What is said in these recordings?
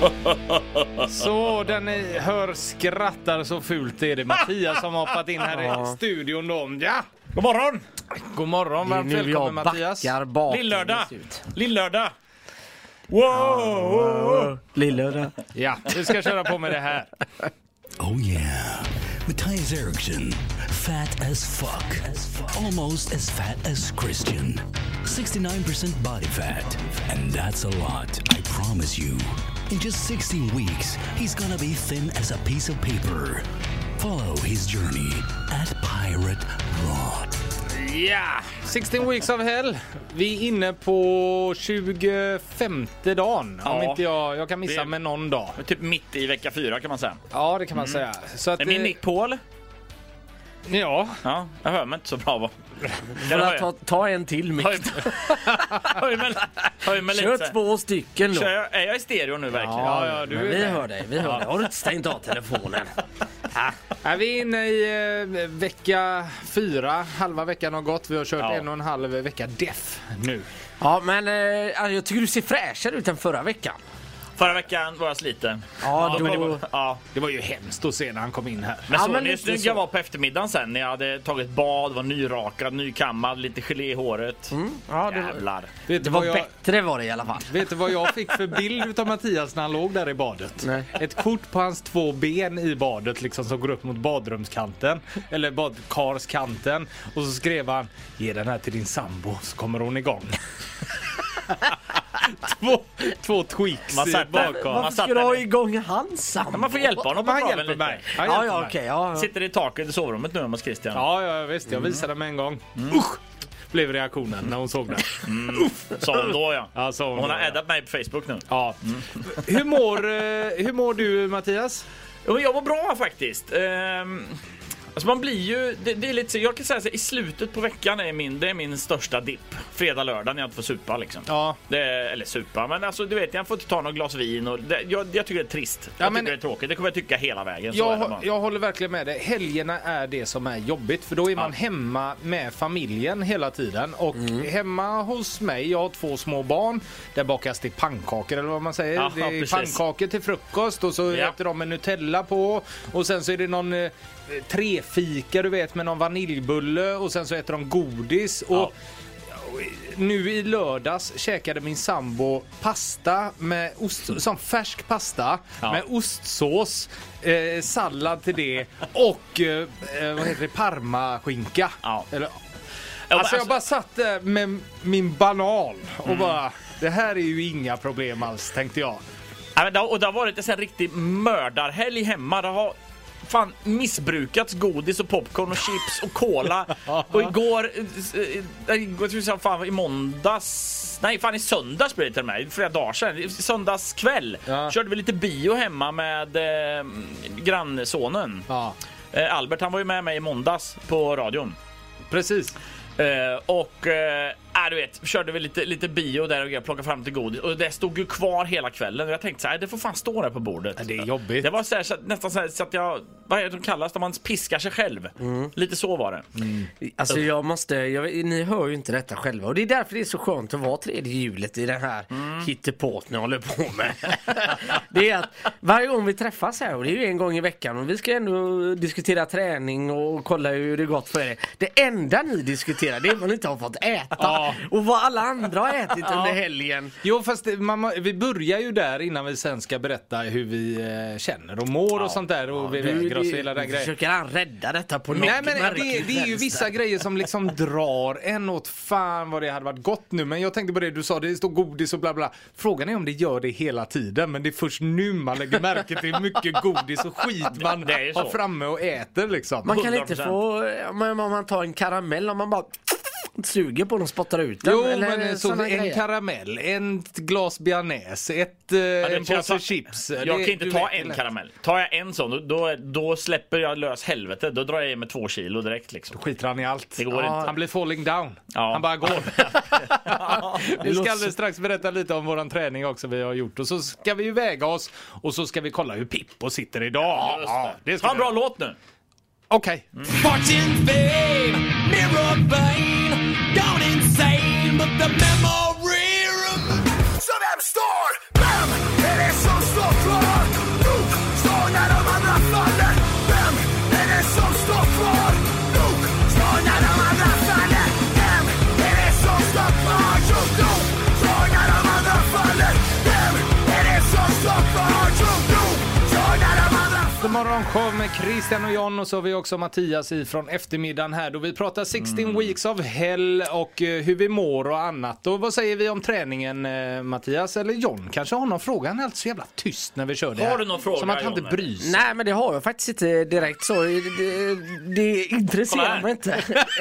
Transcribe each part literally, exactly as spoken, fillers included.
Så den ni hör skrattar så fult är det Mattias som har hoppat in här i studion då. Ja! God morgon! God morgon, varmt välkommen Mattias. Lillördag! Lillördag! Wow! wow. Lillördag. Ja, vi ska köra på med det här. Oh yeah, Mattias Eriksson, fat as fuck, almost as fat as Christian, sixty-nine percent body fat, and that's a lot, I promise you. In just sixteen weeks, he's gonna be thin as a piece of paper. Follow his journey at Pirate Rod. Ja, sexton weeks of hell. Vi är inne på tjugofemte dagen. Ja. Om inte jag, jag kan missa Det- med någon dag. Typ mitt i vecka fyra kan man säga. Ja, det kan man säga. Så att, Är min eh, mick på eller? Ja, Ja, jag hör mig inte så bra. Va? Kan Ta, jag ta, ta en till mick. höj, höj mig, höj mig Kör lite. två stycken då. Kör jag, är jag i stereo nu verkligen? Ja, ja, du men är vi med. hör dig, vi hör dig. Har du inte stängt av telefonen? är vi inne i eh, vecka fyra. Halva veckan har gått. Vi har kört Ja. en och en halv vecka def nu. Ja, men eh, alltså, jag tycker du ser fräschare ut än förra veckan. Förra veckan var jag sliten. Ja, men det då... var, ja. Det var ju hemskt att se när han kom in här. Men Ja, så men ni lite snygga så. var på eftermiddagen sen när jag hade tagit bad, var nyrakad, nykammad, lite gelé i håret. Mm, ja, det, var, Jävlar. Vet det du var vad jag, bättre var det i alla fall. vet du vad jag fick för bild av Mattias när han låg där i badet? Nej. Ett kort på hans två ben i badet liksom, som går upp mot badrumskanten. Eller badkarskanten. Och så skrev han: ge den här till din sambo så kommer hon igång. två, två tweaks Man i satt där. badkar. Man Varför satt ska du ha där. igång hans sambo? Ja, man får hjälpa honom på Han traven hjälper lite. mig. Han Ja, hjälper ja, mig. okej. ja. Sitter i taket i sovrummet nu hos Christian. Ja, ja, visst. Jag visade mig en gång. Usch! Blev reaktionen när hon såg det. Sa hon då ja. Ja, sa hon Hon då, har ja. addat mig på Facebook nu. Ja. Hur, mår, eh, hur mår du, Mattias? Jo, jag var bra faktiskt. Ehm, alltså man blir ju, det, det är lite så, jag kan säga så här, i slutet på veckan är min, det är min största dipp. Fredag, lördag när jag inte får supa liksom. Ja. Det, eller supa, men alltså du vet, jag får inte ta något glas vin och det, jag, jag tycker det är trist. Jag Ja, men- tycker det är tråkigt, det kommer jag tycka hela vägen. Så är det Jag, bara. jag håller verkligen med dig. Helgerna är det som är jobbigt. För då är man Ja. hemma med familjen hela tiden. Och hemma hos mig, jag har två små barn. Där bakas det pannkakor eller vad man säger. Ja, det är precis. pannkakor till frukost. Och så Ja. äter de med Nutella på. Och sen så är det någon eh, trefika du vet med någon vaniljbulle. Och sen så äter de godis. Och Ja. nu i lördags käkade min sambo pasta med ost, som färsk pasta Ja. med ostsås, eh, sallad till det och eh, vad heter det, parmaskinka. Ja. Eller, Ja, alltså men jag bara satt där med min banan och bara, det här är ju inga problem alls, tänkte jag. Ja, men det har, och det har varit en sån här riktig mördarhelg hemma. Det har fan missbrukats godis och popcorn och chips och cola. Och igår, äh, äh, igår tror jag, fan, i måndags, nej fan i söndags blev det till mig, flera dagar sedan, i söndags kväll Ja. körde vi lite bio hemma med eh, grannsonen. Ja, Eh, Albert, han var ju med mig i måndags på radion. precis. Eh, och eh, äh, du vet, körde vi lite, lite bio där och jag plockade fram till godis. Och det stod ju kvar hela kvällen. Och jag tänkte så här, det får fan stå där på bordet. Det är jobbigt. Det var så här, så, att- nästan så, här, så att jag, vad är det de kallas, när man piskar sig själv. Lite så var det. Alltså jag måste, jag, ni hör ju inte detta själva. Och det är därför det är så skönt att vara tredje hjulet i den här mm. hittepåt ni håller på med. Det är att varje gång vi träffas här, och det är ju en gång i veckan, och vi ska ändå diskutera träning och kolla hur det gått för er. Det enda ni diskuterar, det är vad ni inte har fått äta. Ja. Och vad alla andra har ätit under helgen. Jo, fast det, man, vi börjar ju där innan vi sen ska berätta hur vi eh, känner och mår och sånt där. Och vi väger oss och hela den grejen. Försöker han rädda detta på något Nej, men det, märkligt det är ju vänster. vissa grejer som liksom drar en åt fan vad det hade varit gott nu. Men jag tänkte på det du sa, det står godis och bla bla. Frågan är om det gör det hela tiden. Men det är först nu man lägger märke till hur mycket godis och skit man Det är ju så. har framme och äter liksom. Man kan hundra inte procent. få, om man tar en karamell, om man bara suger på den och spottar ut den. Jo, eller men så såna en grejer. karamell, en glas bearnaise, ett, eh, det en kan jag påse ta- chips. Jag Det- kan inte du ta vet, en eller? karamell. Tar jag en sån, då, då, då släpper jag lös helvete. Då drar jag i med två kilo direkt liksom. Skiter han i allt. Det går Ja, inte. Han blir falling down. Ja. Han bara går. Vi ska låter- alldeles strax berätta lite om våran träning också vi har gjort. Och så ska vi ju väga oss. Och så ska vi kolla hur Pippo sitter idag. Ja, det ska Ta en vi bra göra. låt nu. Okej. Fortune, fame, mirror vein, gone insane, but the memory remains. So damn store, bam, it is so stort. kom Christian och John och så har vi också Mattias ifrån eftermiddagen här då vi pratar sexton mm. weeks of hell och uh, hur vi mår och annat. Och vad säger vi om träningen uh, Mattias eller John? Kanske har någon fråga? Han är alltid så jävla tyst när vi kör det här. Har du någon fråga? Som att han inte bryr sig. Nej, men det har jag faktiskt inte direkt så. Det, det, det intresserar mig inte.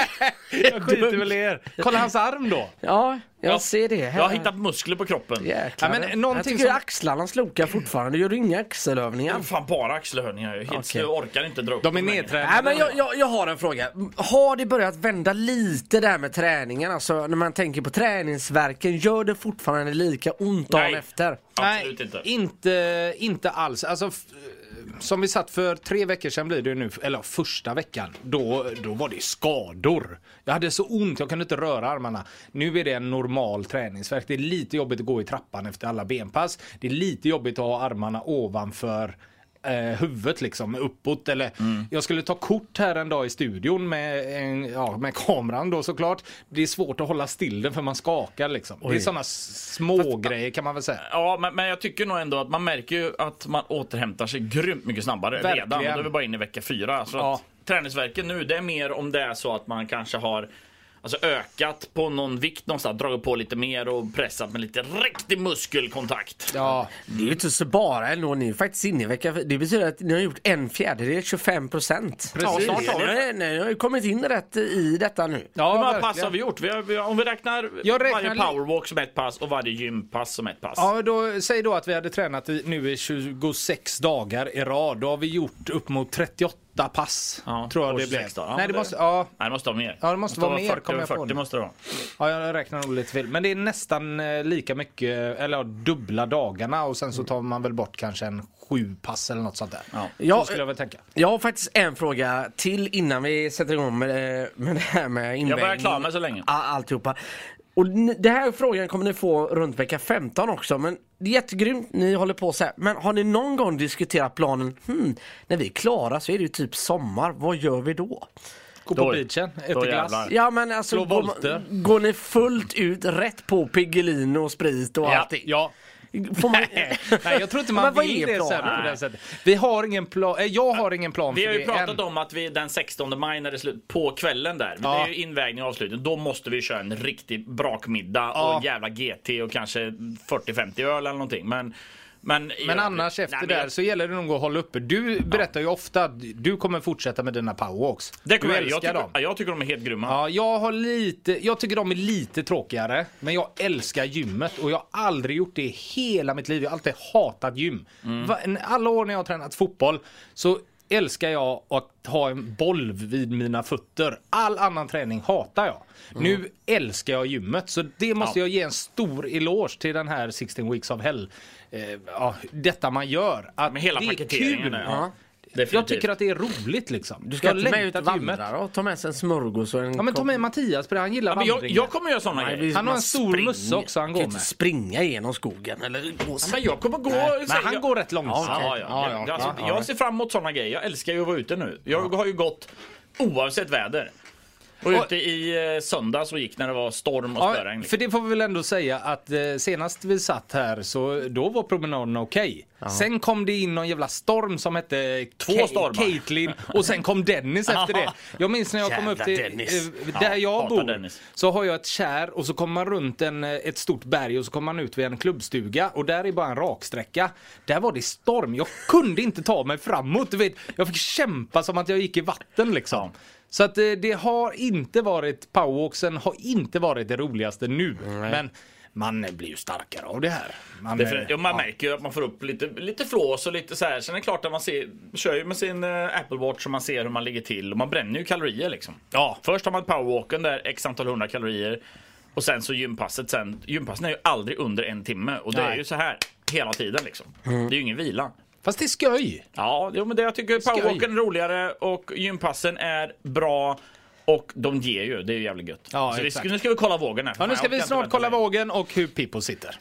Jag skiter väl i er. Kolla hans arm då. Ja, jag Ja. ser det. Jag har hittat muskler på kroppen. Jäklar. Ja, men jag någonting tycker som- axlarna slokar fortfarande. Gör du inga axelövningar? Det är fan bara axelhörningar. Jag, helt, Okej. jag orkar inte dra upp De är dem längre. nedtränade. Nej, men jag, jag, jag har en fråga. Har det börjat vända lite där med träningen? Alltså när man tänker på träningsverken, gör det fortfarande lika ont dagen Nej. efter? Absolut Nej, inte. inte. Inte alls. Alltså, f- som vi satt för tre veckor sedan blir det nu, eller första veckan, då, då var det skador. Jag hade så ont, jag kunde inte röra armarna. Nu är det en normal träningsvärk. Det är lite jobbigt att gå i trappan efter alla benpass. Det är lite jobbigt att ha armarna ovanför eh, huvudet liksom, uppåt. Eller, Mm. jag skulle ta kort här en dag i studion med, en, ja, med kameran då såklart. Det är svårt att hålla still den för man skakar liksom. Det är sådana små grejer kan man väl säga. Ja, men, men jag tycker nog ändå att man märker ju att man återhämtar sig grymt mycket snabbare Verkligen. redan. Och då är vi bara inne i vecka fyra. Så Ja. att träningsverken nu, det är mer om det är så att man kanske har alltså ökat på någon vikt någonstans, dragit på lite mer och pressat med lite riktig muskelkontakt. Ja, Det är ju inte så bara ändå, ni är faktiskt inne i vecka. Det betyder att ni har gjort en fjärdedel, tjugofem procent. Precis. Ja, snart har ni, ni har ju kommit in rätt i detta nu. ja Hur många verkligen. pass har vi gjort? Vi har, vi har, om vi räknar, Jag räknar varje li- powerwalk som ett pass och varje gympass som ett pass. Ja, då, säg då att vi hade tränat i, nu i tjugosex dagar i rad. Då har vi gjort upp mot trettioåtta pass. Ja, tror jag och det blev. tjugosex då. Ja, Nej, det det- måste, ja, Nej, det måste vara mer. Ja, det måste vara mer, fyrtio, kommer jag på fyrtio nu. måste det vara. ja, jag räknar nog lite fel. Men det är nästan eh, lika mycket, eller ja, dubbla dagarna. Och sen så tar man väl bort kanske en sju pass eller något sånt där. Ja. Ja, Så skulle jag väl tänka. Jag har faktiskt en fråga till innan vi sätter igång med, med det här med invägning. Jag börjar klara mig så länge. Ja, alltihopa. Och n- det här frågan kommer ni få runt vecka femton också. Men det är jättegrymt, ni håller på så här. Men har ni någon gång diskuterat planen? Hmm, när vi är klara så är det ju typ sommar. Vad gör vi då? Gå på Då- beachen, äta då glass. jävlar. Ja, men alltså Slå går, volter. man- går ni fullt ut rätt på Piggelin och sprit och Ja, allting? ja. Får man... Nej, jag tror inte man Men vad vill är det planen? sen på det sättet. Vi har ingen plan, eh, jag har ingen plan Vi för har ju det pratat än. om att vi den sextonde maj när det är slut, på kvällen där, Ja. det är ju invägning och avslutning, då måste vi köra en riktig brakmiddag Ja. och en jävla G T och kanske fyrtio femtio öl eller någonting. Men, men, Men annars efter Nej, men där jag- så gäller det nog att hålla uppe. Du berättar ju ofta att du kommer fortsätta med dina powerwalks. det kommer du jag, jag, älskar tycker, dem. ja, jag tycker de är helt grymma. Ja, jag har lite, jag tycker de är lite tråkigare, men jag älskar gymmet och jag har aldrig gjort det i hela mitt liv. Jag har alltid hatat gym. Mm. Va- Alla år när jag har tränat fotboll så älskar jag att ha en boll vid mina fötter. All annan träning hatar jag. Nu älskar jag gymmet, så det måste Ja. jag ge en stor eloge till den här sexton weeks of hell. Eh, ja, detta man gör. Att Med hela det är paketeringen kul. där, ja. Ja. Definitivt. Jag tycker att det är roligt liksom. Du ska jag inte med ut längtar och till gymmet. vandra och ta med sig en smörgås och en Ja, men ta med Mattias på det, han gillar Ja, men jag, vandring. jag kommer göra såna Nej, grejer. vi- Han har man en stor springer- mössa också han kan går ju inte med. springa genom skogen eller gå Ja, men jag kommer gå... Men säg- han jag- går rätt långsamt. Ja, ja, Ja, ja. ja. Alltså, Ja, jag ser fram emot såna grejer. Jag älskar ju att vara ute nu. Jag har ju gått oavsett väder. Och ute i eh, söndag så gick när det var storm och Ja, spöregn. för det får vi väl ändå säga att eh, senast vi satt här så då var promenaden okej. Sen kom det in någon jävla storm som hette Två Ka- stormar. Caitlin och sen kom Dennis efter det. Jag minns när jag kom Jävla upp till Dennis. eh, där Ja, jag hatar bor Dennis. så har jag ett kär och så kommer man runt en, eh, ett stort berg och så kommer man ut vid en klubbstuga och där är bara en raksträcka. Där var det storm. Jag kunde inte ta mig framåt. Du vet, jag fick kämpa som att jag gick i vatten liksom. Ja. Så att eh, det har inte varit, powerwalksen har inte varit det roligaste nu. Men man blir ju starkare av det här. Man, Det är för, eh, ja, man ja. märker ju att man får upp lite, lite flås och lite så här. Sen är det klart att man ser, kör ju med sin uh, Apple Watch och man ser hur man ligger till. Och man bränner ju kalorier liksom. Ja. Först har man powerwalken där, x antal hundra kalorier. Och sen så gympasset sen. Gympassen är ju aldrig under en timme. Och det Nej. är ju så här hela tiden liksom. Det är ju ingen vila. Fast det är skoj. Ja, jo, men det jag tycker powerwalken är roligare och gympassen är bra. Och de ger ju, det är ju jävligt gött. Ja, så vi, exakt. ska- nu ska vi kolla vågen här. Ja, nu ska Jag vi orkar snart inte kolla vänta längre. vågen och hur Pippo sitter.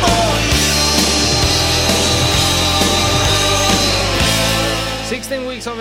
sexton weeks of hell håller vi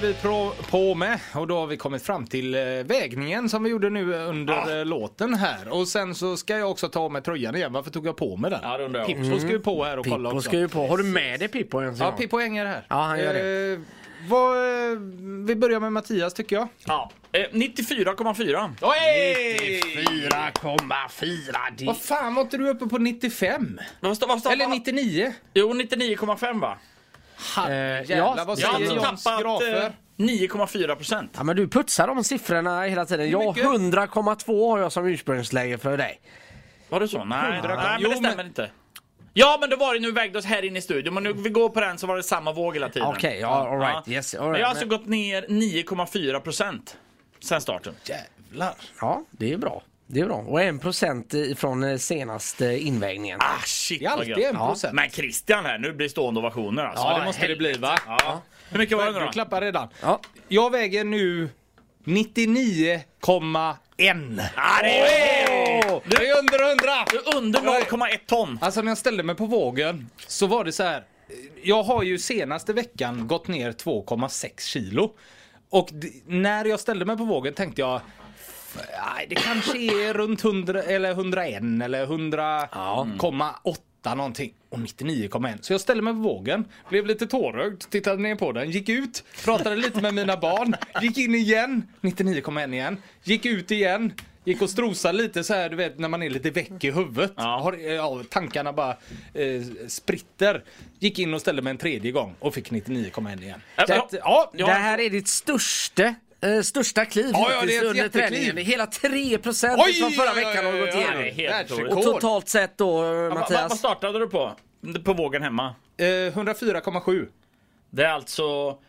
vi på, på med och då har vi kommit fram till eh, vägningen som vi gjorde nu under Ja. eh, låten här. Och sen så ska jag också ta med tröjan igen. Varför tog jag på med den? Ja, det undrar jag. Pippo ska ju på här och kolla Pippo också. ska ju på. Har du med dig Pippo ens? Ja, Pippo hänger här. Ja, han gör det. Eh, vad, eh, vi börjar med Mattias tycker jag. Ja. Eh, nittiofyra komma fyra. Oj! fyra komma fyra. Vad fan var inte du uppe på nittiofem? Vad står, vad står, Eller vad- nittionio? Jo, nittionio komma fem va? Jävlar, ja, vad Jag har säger alltså Johns tappat grafer? eh, nio komma fyra procent. Ja, men du putsar de siffrorna hela tiden. Jag mycket? hundra komma två har jag som ursprungsläge för dig. Var det så? Nej, hundra nej men Jo, det stämmer men- inte. Ja, men det var det nu vägde oss här inne i studion. Men nu vi går på den så var det samma våg hela tiden. Okej, ja, all right. Yes, all right. Men jag har alltså Men- gått ner nio komma fyra procent sen starten. Jävlar. Ja, det är bra. Det är bra. Och en procent från senaste invägningen. Ah, shit Det är vad alltid gött. en procent. Men Christian här, nu blir det stående ovationer alltså. Ja, det måste det bli va? Ja. Hur mycket var det nu Du då? klappar redan. Ja. Jag väger nu nittionio komma ett. Ah, det är... Det är under hundra! Du är under noll komma ett ton. Alltså när jag ställde mig på vågen så var det så här. Jag har ju senaste veckan gått ner två komma sex kilo. Och d- när jag ställde mig på vågen tänkte jag nej, det kanske är runt hundra eller hundraen eller hundra komma åtta någonting. Och nittionio komma ett. Så jag ställde mig på vågen, blev lite tårögd, tittade ner på den, gick ut, pratade lite med mina barn, gick in igen, nittionio komma ett igen, gick ut igen. Gick och strosade lite så här, du vet, när man är lite väck i huvudet. Ja. Har, ja, tankarna bara eh, spritter. Gick in och ställde mig en tredje gång och fick nittionio komma ett igen. Ja, Så ja. att, ja, Ja. Det här är ditt största, eh, största kliv Ja, ja, hittills det är ett under jättekliv. träningen. Det är hela tre procent Oj, från förra oj, oj, veckan har du gått oj, oj, igenom. Det är helt Världsrekord. otroligt. Och totalt sett då, eh, Va- va- Mattias? Vad startade du på? På vågen hemma? eh, hundrafyra komma sju. Det är alltså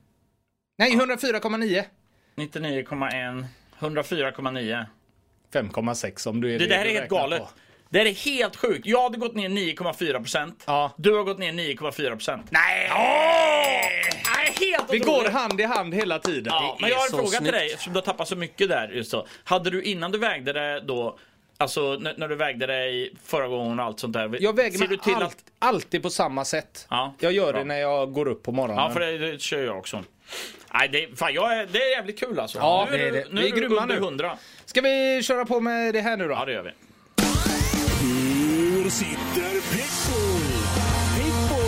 Nej, hundrafyra komma nio. nittionio komma ett, hundrafyra komma nio. fem komma sex om du är Det där du är helt räknar galet. på. Det är helt sjukt. Jag hade gått ner nio komma fyra procent. Ja. Du har gått ner nio komma fyra procent. Nej! Nej, helt Vi går otroligt. hand i hand hela tiden. Ja, Det men jag har är en så fråga till snyggt. dig eftersom du har tappat så mycket där just så. Hade du innan du vägde det då, alltså när, när du vägde dig förra gången och allt sånt där. Jag väger ser mig du till allt, att... alltid på samma sätt. Ja, Jag gör bra. det när jag går upp på morgonen. Ja, för det, det kör jag också. Nej, det, fan, jag är, det är jävligt kul alltså. Ja, nu det är du- det. Nu Vi är är du grymma under nu. hundra. Ska vi köra på med det här nu då? Ja, det gör vi. Hur sitter Pippo? Pippo!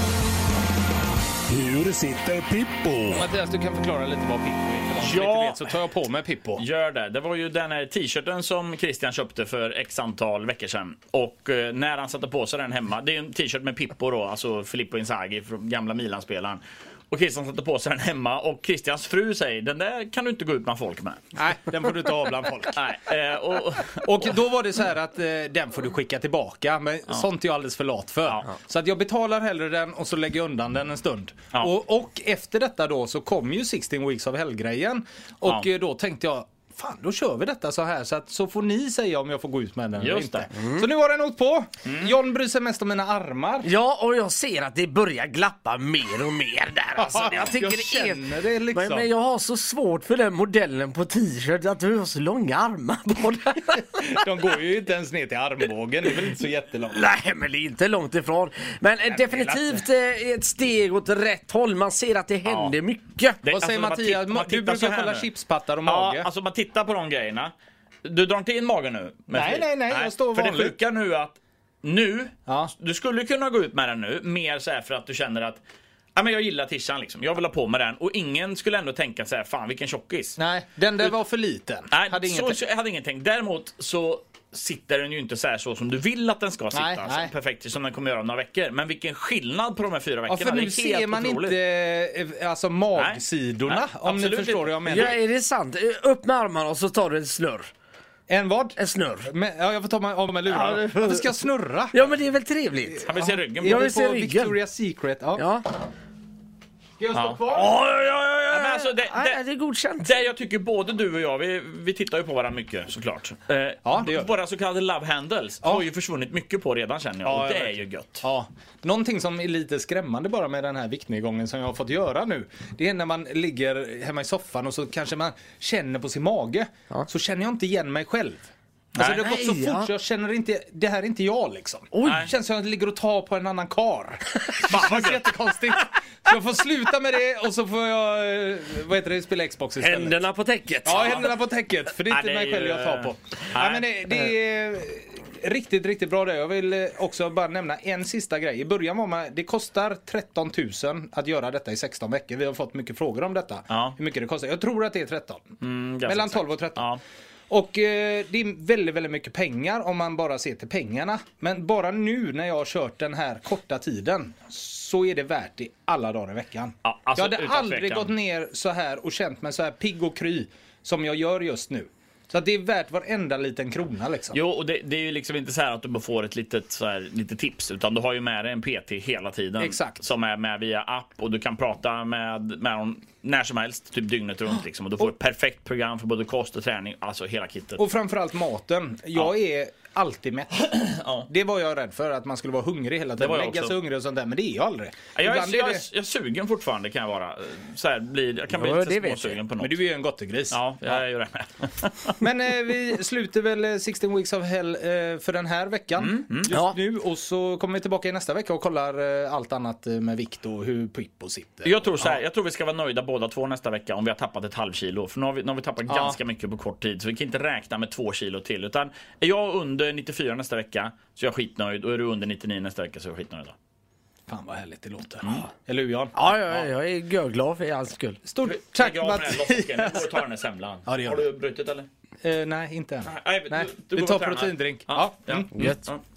Hur sitter Pippo? Mattias, du kan förklara lite vad Pippo är. För de som Ja. inte vet så tar jag på mig Pippo. Gör det. Det var ju den här t-shirten som Christian köpte för x antal veckor sedan. Och eh, när han satte på sig den hemma, det är en t-shirt med Pippo då, alltså Filippo Inzaghi, från gamla Milan-spelaren. Och Christian satte på sig den hemma och Christians fru säger, den där kan du inte gå ut bland folk med. Nej, den får du ta av bland folk. Nej, eh, och, Och då var det så här att eh, den får du skicka tillbaka. Men sånt är jag alldeles för lat för. Ja. Så att jag betalar hellre den och så lägger jag undan den en stund. Ja. Och, och efter detta då så kom ju sexton Weeks of Hell-grejen. Och Ja. eh, då tänkte jag, fan då kör vi detta så här. Så, att, så får ni säga om jag får gå ut med den eller Just inte. det. Så nu har den åkt på. John bryr sig mest om mina armar. Ja, och jag ser att det börjar glappa mer och mer där. Alltså, jag tycker Jag det känner är... det liksom. Men, men jag har så svårt för den modellen på t-shirt att du har så långa armar på den. De går ju inte ens ner till armbågen. Det är väl inte så jättelångt. Nej, men det är inte långt ifrån. Men eh, definitivt eh, ett steg åt rätt håll. Man ser att det händer mycket. Det- Vad säger alltså, man Mattias? titt- man Du tittar så brukar här kolla nu. chipspattar och ja, mage. alltså man tittar på de grejerna. Du drar inte in magen nu? med Nej, flit? nej, nej, jag står För det vanligt. sjuka nu är att nu, Ja. du skulle kunna gå ut med den nu, mer så här för att du känner att ja, men jag gillar tishan liksom, jag vill ha på med den. Och ingen skulle ändå tänka så här, fan vilken tjockis. Nej, den där var för liten. Nej, Hade så, inget... så, jag hade ingenting. Däremot så sitter den ju inte så här så som du vill att den ska sitta. Nej, alltså, nej. perfekt som den kommer göra om några veckor. Men vilken skillnad på de här fyra Ja, veckorna. för det är nu helt ser man otroligt. inte eh, alltså magsidorna, Nej, om ni absolut förstår inte. vad jag menar. Ja, är det sant? Eh, Upp med armarna och så tar du en snurr. En vad? En snurr. Men, ja, jag får ta mig av med lurarna. Ja, det- Varför ska jag snurra? Ja, men det är väl trevligt? Han vill se ryggen på Jag dig. vill se På ryggen. Victoria's Secret. Ja. Ja. Ska jag stå Ja. kvar? Ja, ja, ja, ja. Men alltså, det, Nej, det, det är godkänt. Där jag tycker både du och jag, vi, vi tittar ju på varandra mycket såklart. Eh, Ja, det gör vi. Våra så kallade love handles Ja. har ju försvunnit mycket på redan känner jag. Ja, och det jag är vet. ju gött. Ja, någonting som är lite skrämmande bara med den här viktnedgången som jag har fått göra nu. Det är när man ligger hemma i soffan och så kanske man känner på sin mage. Så känner jag inte igen mig själv. Alltså det har gått så Nej, fort ja. så jag känner inte, det här är inte jag liksom. Oj. Det känns som att jag ligger och tar på en annan kar. Det känns jättekonstigt. Så jag får sluta med det och så får jag, eh, vad heter det, spela Xbox istället. Händerna på täcket. Ja, händerna på täcket. För det är Ja, inte det är mig själv ju- jag tar på. Nej. Ja, men det, det är riktigt, riktigt bra det. Jag vill eh, också bara nämna en sista grej. I början var man, det kostar tretton tusen att göra detta i sexton veckor. Vi har fått mycket frågor om detta. Ja. Hur mycket det kostar. Jag tror att det är tretton. Mm, ganska Mellan exakt. tolv och tretton. Ja. Och eh, det är väldigt, väldigt mycket pengar om man bara ser till pengarna. Men bara nu när jag har kört den här korta tiden så är det värt det alla dagar i veckan. Ja, alltså, jag hade utan aldrig tvekan. gått ner så här och känt mig så här pigg och kry som jag gör just nu. Så att det är värt varenda liten krona liksom. Jo, och det, det är ju liksom inte så här att du bara får ett litet, så här, litet tips, utan du har ju med dig en P T hela tiden. Exakt. Som är med via app och du kan prata med, med dem när som helst, typ dygnet runt liksom. Och du får ett perfekt program för både kost och träning, alltså hela kittet. Och framförallt maten. Jag är alltid mätt. Ja. Det var jag rädd för, att man skulle vara hungrig hela tiden. var jag Lägga också. sig hungrig och sånt där, men det är jag aldrig. Ja, jag, är, Ibland är jag, är, det... jag är sugen fortfarande kan jag vara. Så här, blir, jag kan bli Ja, det lite vet småsugen på något. Men du är ju en gottegris. Ja, jag gör det med. Men eh, vi slutar väl eh, sexton Weeks of Hell eh, för den här veckan just Ja. nu. Och så kommer vi tillbaka i nästa vecka och kollar eh, allt annat eh, med vikt och hur Pippo sitter. Jag tror så här, jag tror vi ska vara nöjda båda två nästa vecka om vi har tappat ett halvkilo. För nu har vi, nu har vi tappat Ja. ganska mycket på kort tid. Så vi kan inte räkna med två kilo till. Utan är jag under nittiofyra nästa vecka så är jag skitnöjd. Och är du under nittionio nästa vecka så är jag skitnöjd. Då. Fan vad härligt det låter. Eller hur Jan? Ja, ja, jag är görglad för hans skull. Stort tack Jag går med den Mattias. låtsasgrejen. Nu går och tar den här semlan. Ja, det gör har vi. du brutit eller? Eh, nej, inte än. Nej, Nej, du vi går tar och tränar. proteindrink. Ja, ja. Mm. Gött. Ja.